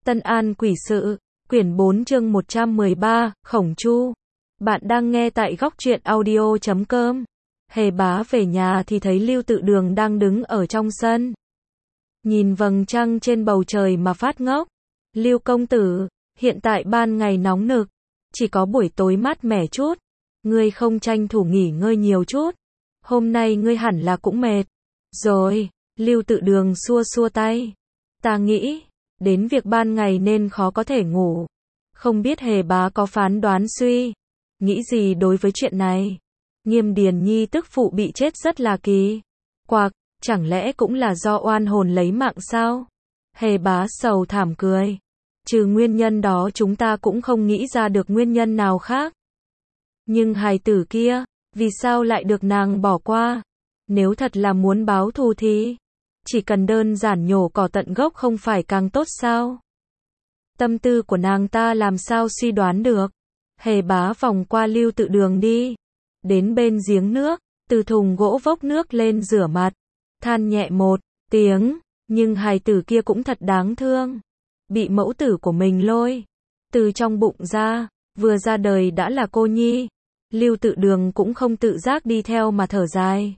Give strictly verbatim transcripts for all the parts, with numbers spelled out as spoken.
Tân An Quỷ Sự, quyển bốn chương một trăm mười ba, Khổng Chu. Bạn đang nghe tại góc truyện audio chấm com. Hề Bá về nhà thì thấy Lưu Tự Đường đang đứng ở trong sân. Nhìn vầng trăng trên bầu trời mà phát ngốc. Lưu công tử, hiện tại ban ngày nóng nực, chỉ có buổi tối mát mẻ chút. Ngươi không tranh thủ nghỉ ngơi nhiều chút. Hôm nay ngươi hẳn là cũng mệt. Rồi, Lưu Tự Đường xua xua tay. Ta nghĩ, đến việc ban ngày nên khó có thể ngủ. Không biết Hề Bá có phán đoán suy nghĩ gì đối với chuyện này. Nghiêm Điền Nhi tức phụ bị chết rất là kỳ quặc, chẳng lẽ cũng là do oan hồn lấy mạng sao? Hề Bá sầu thảm cười. Trừ nguyên nhân đó chúng ta cũng không nghĩ ra được nguyên nhân nào khác. Nhưng hài tử kia, vì sao lại được nàng bỏ qua? Nếu thật là muốn báo thù thì chỉ cần đơn giản nhổ cỏ tận gốc không phải càng tốt sao? Tâm tư của nàng ta làm sao suy đoán được. Hề Bá vòng qua Lưu Tự Đường đi, đến bên giếng nước, từ thùng gỗ vốc nước lên rửa mặt, than nhẹ một tiếng, nhưng hài tử kia cũng thật đáng thương. Bị mẫu tử của mình lôi từ trong bụng ra, vừa ra đời đã là cô nhi. Lưu Tự Đường cũng không tự giác đi theo mà thở dài.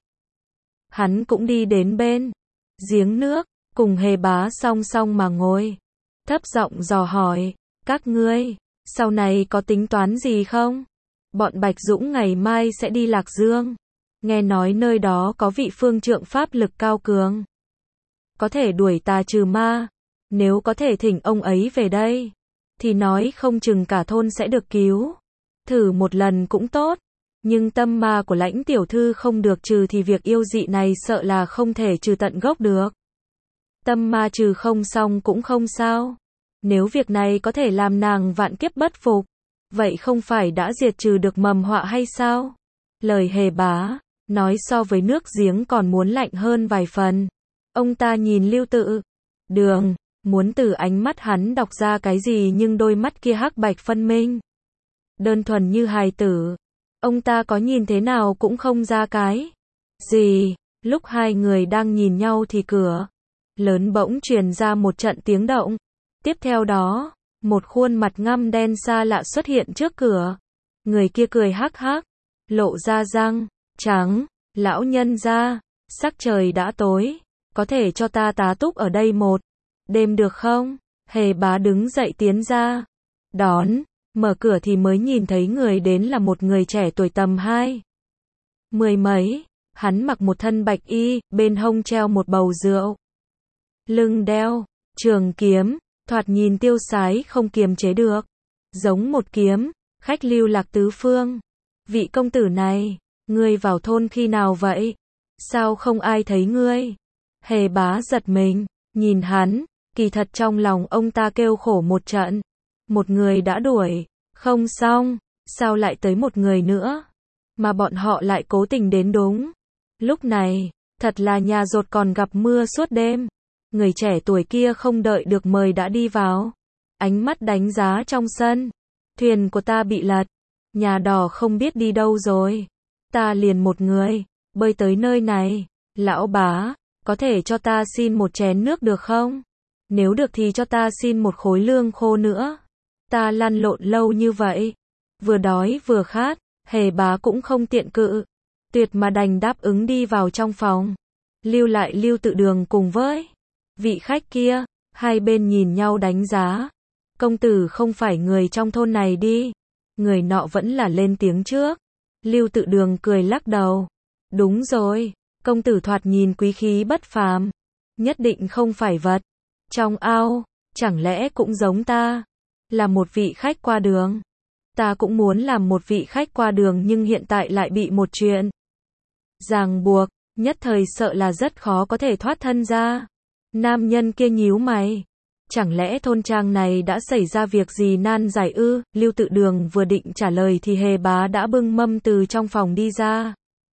Hắn cũng đi đến bên giếng nước, cùng Hề Bá song song mà ngồi, thấp giọng dò hỏi, các ngươi, sau này có tính toán gì không? Bọn Bạch Dũng ngày mai sẽ đi Lạc Dương. Nghe nói nơi đó có vị phương trượng pháp lực cao cường, có thể đuổi tà trừ ma. Nếu có thể thỉnh ông ấy về đây, thì nói không chừng cả thôn sẽ được cứu. Thử một lần cũng tốt. Nhưng tâm ma của Lãnh tiểu thư không được trừ thì việc yêu dị này sợ là không thể trừ tận gốc được. Tâm ma trừ không xong cũng không sao. Nếu việc này có thể làm nàng vạn kiếp bất phục, vậy không phải đã diệt trừ được mầm họa hay sao? Lời Hề Bá nói so với nước giếng còn muốn lạnh hơn vài phần. Ông ta nhìn Lưu Tự Đường, muốn từ ánh mắt hắn đọc ra cái gì, nhưng đôi mắt kia hắc bạch phân minh, đơn thuần như hài tử. Ông ta có nhìn thế nào cũng không ra cái gì. Lúc hai người đang nhìn nhau thì cửa lớn bỗng truyền ra một trận tiếng động. Tiếp theo đó, một khuôn mặt ngăm đen xa lạ xuất hiện trước cửa. Người kia cười hắc hắc, lộ ra răng trắng. Lão nhân gia, sắc trời đã tối, có thể cho ta tá túc ở đây một đêm được không? Hề Bá đứng dậy tiến ra đón. Mở cửa thì mới nhìn thấy người đến là một người trẻ tuổi tầm hai mười mấy. Hắn mặc một thân bạch y, bên hông treo một bầu rượu, lưng đeo trường kiếm, thoạt nhìn tiêu sái không kiềm chế được, giống một kiếm khách lưu lạc tứ phương. Vị công tử này, ngươi vào thôn khi nào vậy? Sao không ai thấy ngươi? Hề Bá giật mình, nhìn hắn, kỳ thật trong lòng ông ta kêu khổ một trận. Một người đã đuổi không xong, sao lại tới một người nữa? Mà bọn họ lại cố tình đến đúng lúc này, thật là nhà dột còn gặp mưa suốt đêm. Người trẻ tuổi kia không đợi được mời đã đi vào, ánh mắt đánh giá trong sân. Thuyền của ta bị lật, nhà đò không biết đi đâu rồi. Ta liền một người bơi tới nơi này. Lão Bá, có thể cho ta xin một chén nước được không? Nếu được thì cho ta xin một khối lương khô nữa. Ta lăn lộn lâu như vậy, vừa đói vừa khát. Hề Bá cũng không tiện cự tuyệt mà đành đáp ứng đi vào trong phòng, lưu lại Lưu Tự Đường cùng với vị khách kia. Hai bên nhìn nhau đánh giá. Công tử không phải người trong thôn này đi? Người nọ vẫn là lên tiếng trước. Lưu Tự Đường cười lắc đầu. Đúng rồi, công tử thoạt nhìn quý khí bất phàm, nhất định không phải vật trong ao. Chẳng lẽ cũng giống ta, là một vị khách qua đường? Ta cũng muốn làm một vị khách qua đường, nhưng hiện tại lại bị một chuyện ràng buộc, nhất thời sợ là rất khó có thể thoát thân ra. Nam nhân kia nhíu mày. Chẳng lẽ thôn trang này đã xảy ra việc gì nan giải ư? Lưu Tự Đường vừa định trả lời thì Hề Bá đã bưng mâm từ trong phòng đi ra.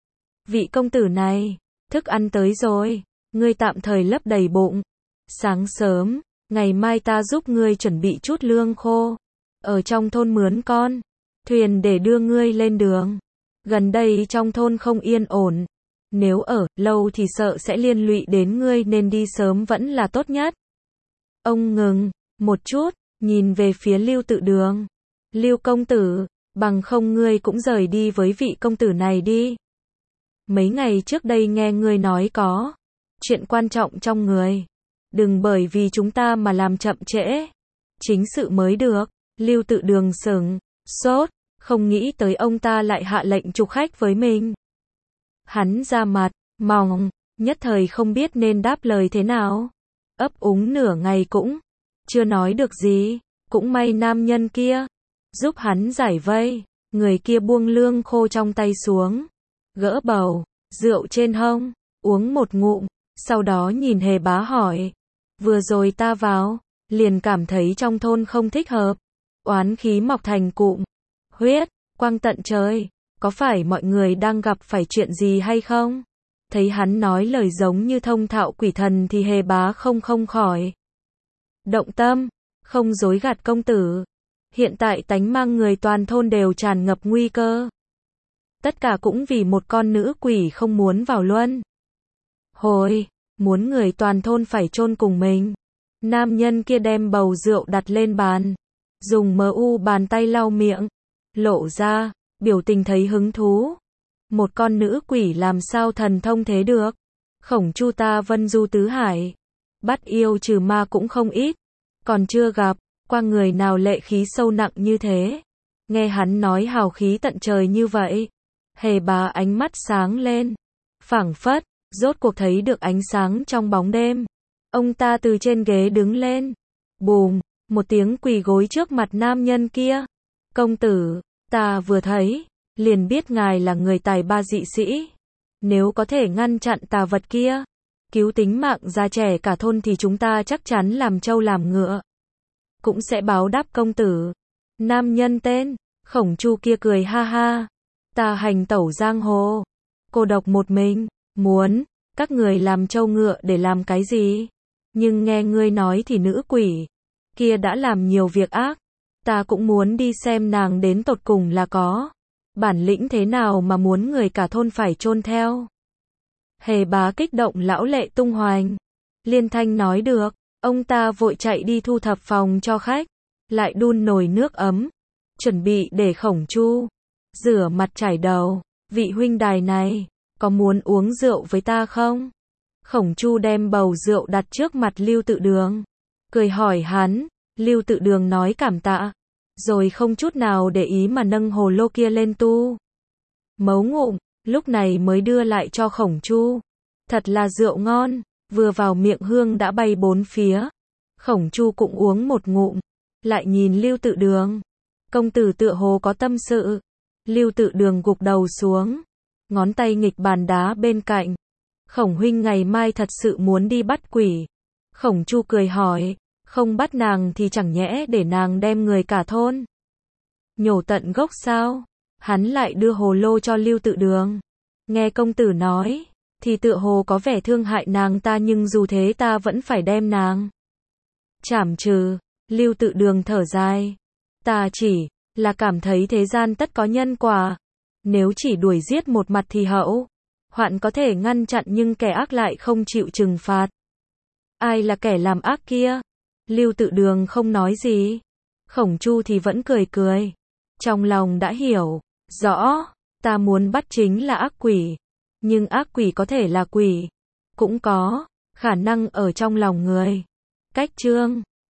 Vị công tử này, thức ăn tới rồi, ngươi tạm thời lấp đầy bụng. Sáng sớm, ngày mai ta giúp ngươi chuẩn bị chút lương khô, ở trong thôn mướn con thuyền để đưa ngươi lên đường. Gần đây trong thôn không yên ổn, nếu ở lâu thì sợ sẽ liên lụy đến ngươi, nên đi sớm vẫn là tốt nhất. Ông ngừng một chút, nhìn về phía Lưu Tự Đường. Lưu công tử, bằng không ngươi cũng rời đi với vị công tử này đi. Mấy ngày trước đây nghe ngươi nói có chuyện quan trọng trong người. Đừng bởi vì chúng ta mà làm chậm trễ. Chính sự mới được. Lưu Tự Đường sững sốt, không nghĩ tới ông ta lại hạ lệnh trục khách với mình. Hắn ra mặt mỏng, nhất thời không biết nên đáp lời thế nào. Ấp úng nửa ngày cũng chưa nói được gì. Cũng may nam nhân kia giúp hắn giải vây. Người kia buông lương khô trong tay xuống, gỡ bầu rượu trên hông, uống một ngụm, sau đó nhìn Hề Bá hỏi. Vừa rồi ta vào, liền cảm thấy trong thôn không thích hợp. Oán khí mọc thành cụm huyết, quang tận trời. Có phải mọi người đang gặp phải chuyện gì hay không? Thấy hắn nói lời giống như thông thạo quỷ thần thì Hề Bá không không khỏi động tâm, không dối gạt công tử. Hiện tại tánh mang người toàn thôn đều tràn ngập nguy cơ. Tất cả cũng vì một con nữ quỷ không muốn vào luân hồi, muốn người toàn thôn phải chôn cùng mình. Nam nhân kia đem bầu rượu đặt lên bàn, dùng mờ u bàn tay lau miệng, lộ ra biểu tình thấy hứng thú. Một con nữ quỷ làm sao thần thông thế được? Khổng Chu ta vân du tứ hải, bắt yêu trừ ma cũng không ít, còn chưa gặp qua người nào lệ khí sâu nặng như thế. Nghe hắn nói hào khí tận trời như vậy, Hề Bá ánh mắt sáng lên, phảng phất rốt cuộc thấy được ánh sáng trong bóng đêm. Ông ta từ trên ghế đứng lên, bùm, một tiếng quỳ gối trước mặt nam nhân kia. Công tử, ta vừa thấy, liền biết ngài là người tài ba dị sĩ. Nếu có thể ngăn chặn tà vật kia, cứu tính mạng già trẻ cả thôn thì chúng ta chắc chắn làm trâu làm ngựa, cũng sẽ báo đáp công tử. Nam nhân tên Khổng Chu kia cười ha ha. Ta hành tẩu giang hồ, cô độc một mình, muốn các người làm trâu ngựa để làm cái gì? Nhưng nghe ngươi nói thì nữ quỷ kia đã làm nhiều việc ác. Ta cũng muốn đi xem nàng đến tột cùng là có bản lĩnh thế nào mà muốn người cả thôn phải chôn theo. Hề Bá kích động lão lệ tung hoành. Liên thanh nói được. Ông ta vội chạy đi thu thập phòng cho khách, lại đun nồi nước ấm, chuẩn bị để Khổng Chu rửa mặt chải đầu. Vị huynh đài này, có muốn uống rượu với ta không? Khổng Chu đem bầu rượu đặt trước mặt Lưu Tự Đường, cười hỏi hắn. Lưu Tự Đường nói cảm tạ, rồi không chút nào để ý mà nâng hồ lô kia lên tu mấu ngụm, lúc này mới đưa lại cho Khổng Chu. Thật là rượu ngon, vừa vào miệng hương đã bay bốn phía. Khổng Chu cũng uống một ngụm, lại nhìn Lưu Tự Đường. Công tử tựa hồ có tâm sự. Lưu Tự Đường gục đầu xuống, ngón tay nghịch bàn đá bên cạnh. Khổng huynh ngày mai thật sự muốn đi bắt quỷ? Khổng Chu cười hỏi. Không bắt nàng thì chẳng nhẽ để nàng đem người cả thôn nhổ tận gốc sao? Hắn lại đưa hồ lô cho Lưu Tự Đường. Nghe công tử nói, thì tựa hồ có vẻ thương hại nàng ta, nhưng dù thế ta vẫn phải đem nàng trảm trừ. Lưu Tự Đường thở dài. Ta chỉ là cảm thấy thế gian tất có nhân quả. Nếu chỉ đuổi giết một mặt thì hậu hoạn có thể ngăn chặn, nhưng kẻ ác lại không chịu trừng phạt. Ai là kẻ làm ác kia? Lưu Tự Đường không nói gì. Khổng Chu thì vẫn cười cười. Trong lòng đã hiểu rõ, ta muốn bắt chính là ác quỷ. Nhưng ác quỷ có thể là quỷ, cũng có khả năng ở trong lòng người. Cách chương